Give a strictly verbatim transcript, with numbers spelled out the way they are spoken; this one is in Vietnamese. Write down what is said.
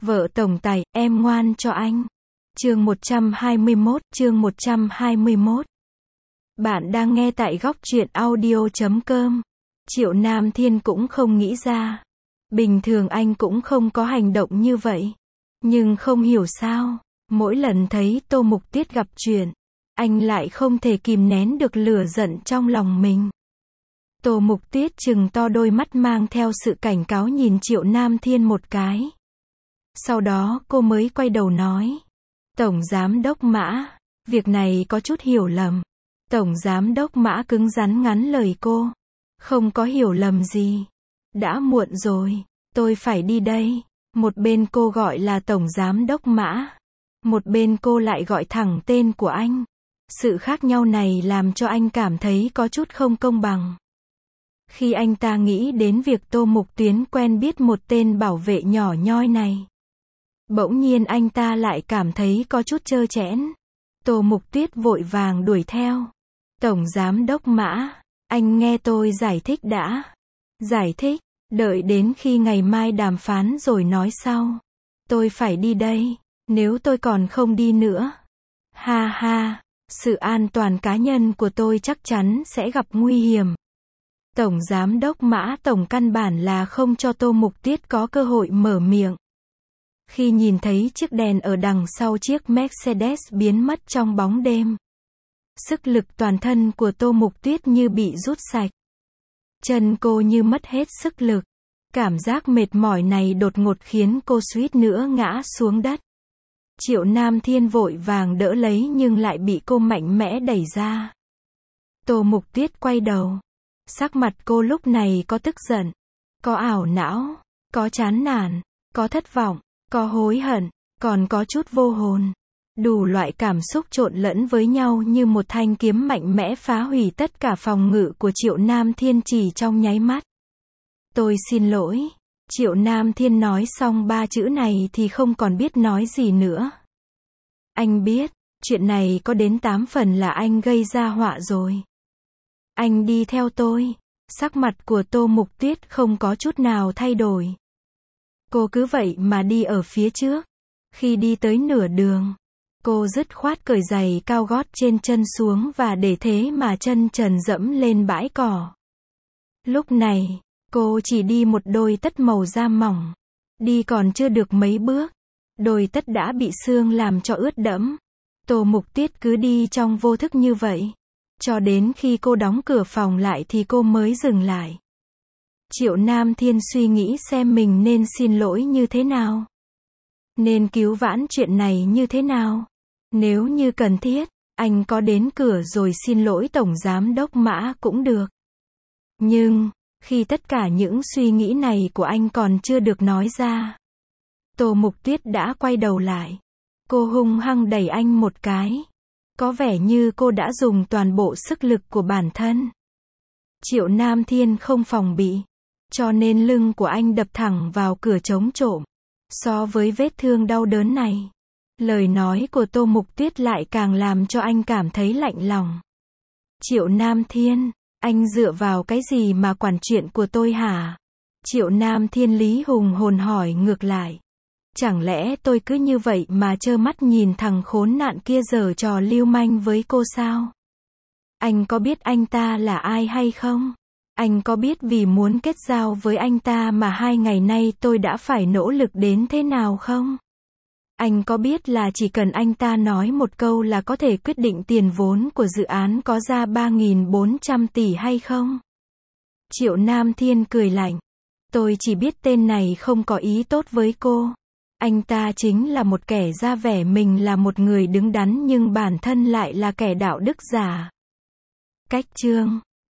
Vợ tổng tài, em ngoan cho anh. Chương một trăm hai mươi mốt, chương một trăm hai mươi mốt. Bạn đang nghe tại góc truyện audio chấm com. Triệu Nam Thiên cũng không nghĩ ra. Bình thường anh cũng không có hành động như vậy. Nhưng không hiểu sao, mỗi lần thấy Tô Mục Tuyết gặp chuyện, anh lại không thể kìm nén được lửa giận trong lòng mình. Tô Mục Tuyết trừng to đôi mắt mang theo sự cảnh cáo nhìn Triệu Nam Thiên một cái. Sau đó cô mới quay đầu nói. Tổng Giám đốc Mã, việc này có chút hiểu lầm. Tổng Giám đốc Mã cứng rắn ngắn lời cô. Không có hiểu lầm gì. Đã muộn rồi, tôi phải đi đây. Một bên cô gọi là Tổng Giám đốc Mã. Một bên cô lại gọi thẳng tên của anh. Sự khác nhau này làm cho anh cảm thấy có chút không công bằng. Khi anh ta nghĩ đến việc Tô Mục Tuyến quen biết một tên bảo vệ nhỏ nhoi này, bỗng nhiên anh ta lại cảm thấy có chút trơ trẽn. Tô Mục Tuyết vội vàng đuổi theo. Tổng Giám đốc Mã, anh nghe tôi giải thích đã. Giải thích, đợi đến khi ngày mai đàm phán rồi nói sau. Tôi phải đi đây, nếu tôi còn không đi nữa. Ha ha, sự an toàn cá nhân của tôi chắc chắn sẽ gặp nguy hiểm. Tổng Giám đốc Mã tổng căn bản là không cho Tô Mục Tuyết có cơ hội mở miệng. Khi nhìn thấy chiếc đèn ở đằng sau chiếc Mercedes biến mất trong bóng đêm, sức lực toàn thân của Tô Mục Tuyết như bị rút sạch. Chân cô như mất hết sức lực. Cảm giác mệt mỏi này đột ngột khiến cô suýt nữa ngã xuống đất. Triệu Nam Thiên vội vàng đỡ lấy nhưng lại bị cô mạnh mẽ đẩy ra. Tô Mục Tuyết quay đầu. Sắc mặt cô lúc này có tức giận, có ảo não, có chán nản, có thất vọng, có hối hận, còn có chút vô hồn. Đủ loại cảm xúc trộn lẫn với nhau như một thanh kiếm mạnh mẽ phá hủy tất cả phòng ngự của Triệu Nam Thiên chỉ trong nháy mắt. Tôi xin lỗi. Triệu Nam Thiên nói xong ba chữ này thì không còn biết nói gì nữa. Anh biết, chuyện này có đến tám phần là anh gây ra họa rồi. Anh đi theo tôi. Sắc mặt của Tô Mục Tuyết không có chút nào thay đổi. Cô cứ vậy mà đi ở phía trước. Khi đi tới nửa đường, cô dứt khoát cởi giày cao gót trên chân xuống và để thế mà chân trần dẫm lên bãi cỏ. Lúc này, cô chỉ đi một đôi tất màu da mỏng. Đi còn chưa được mấy bước, đôi tất đã bị sương làm cho ướt đẫm. Tô Mục Tuyết cứ đi trong vô thức như vậy. Cho đến khi cô đóng cửa phòng lại thì cô mới dừng lại. Triệu Nam Thiên suy nghĩ xem mình nên xin lỗi như thế nào. Nên cứu vãn chuyện này như thế nào. Nếu như cần thiết, anh có đến cửa rồi xin lỗi Tổng Giám đốc Mã cũng được. Nhưng, khi tất cả những suy nghĩ này của anh còn chưa được nói ra, Tô Mục Tuyết đã quay đầu lại. Cô hung hăng đẩy anh một cái. Có vẻ như cô đã dùng toàn bộ sức lực của bản thân. Triệu Nam Thiên không phòng bị, cho nên lưng của anh đập thẳng vào cửa chống trộm. So với vết thương đau đớn này, lời nói của Tô Mục Tuyết lại càng làm cho anh cảm thấy lạnh lòng. Triệu Nam Thiên, anh dựa vào cái gì mà quản chuyện của tôi hả? Triệu Nam Thiên lý hùng hồn hỏi ngược lại. Chẳng lẽ tôi cứ như vậy mà trơ mắt nhìn thằng khốn nạn kia giở trò lưu manh với cô sao? Anh có biết anh ta là ai hay không? Anh có biết vì muốn kết giao với anh ta mà hai ngày nay tôi đã phải nỗ lực đến thế nào không? Anh có biết là chỉ cần anh ta nói một câu là có thể quyết định tiền vốn của dự án có ra ba nghìn bốn trăm tỷ hay không? Triệu Nam Thiên cười lạnh. Tôi chỉ biết tên này không có ý tốt với cô. Anh ta chính là một kẻ ra vẻ mình là một người đứng đắn nhưng bản thân lại là kẻ đạo đức giả. Cách chương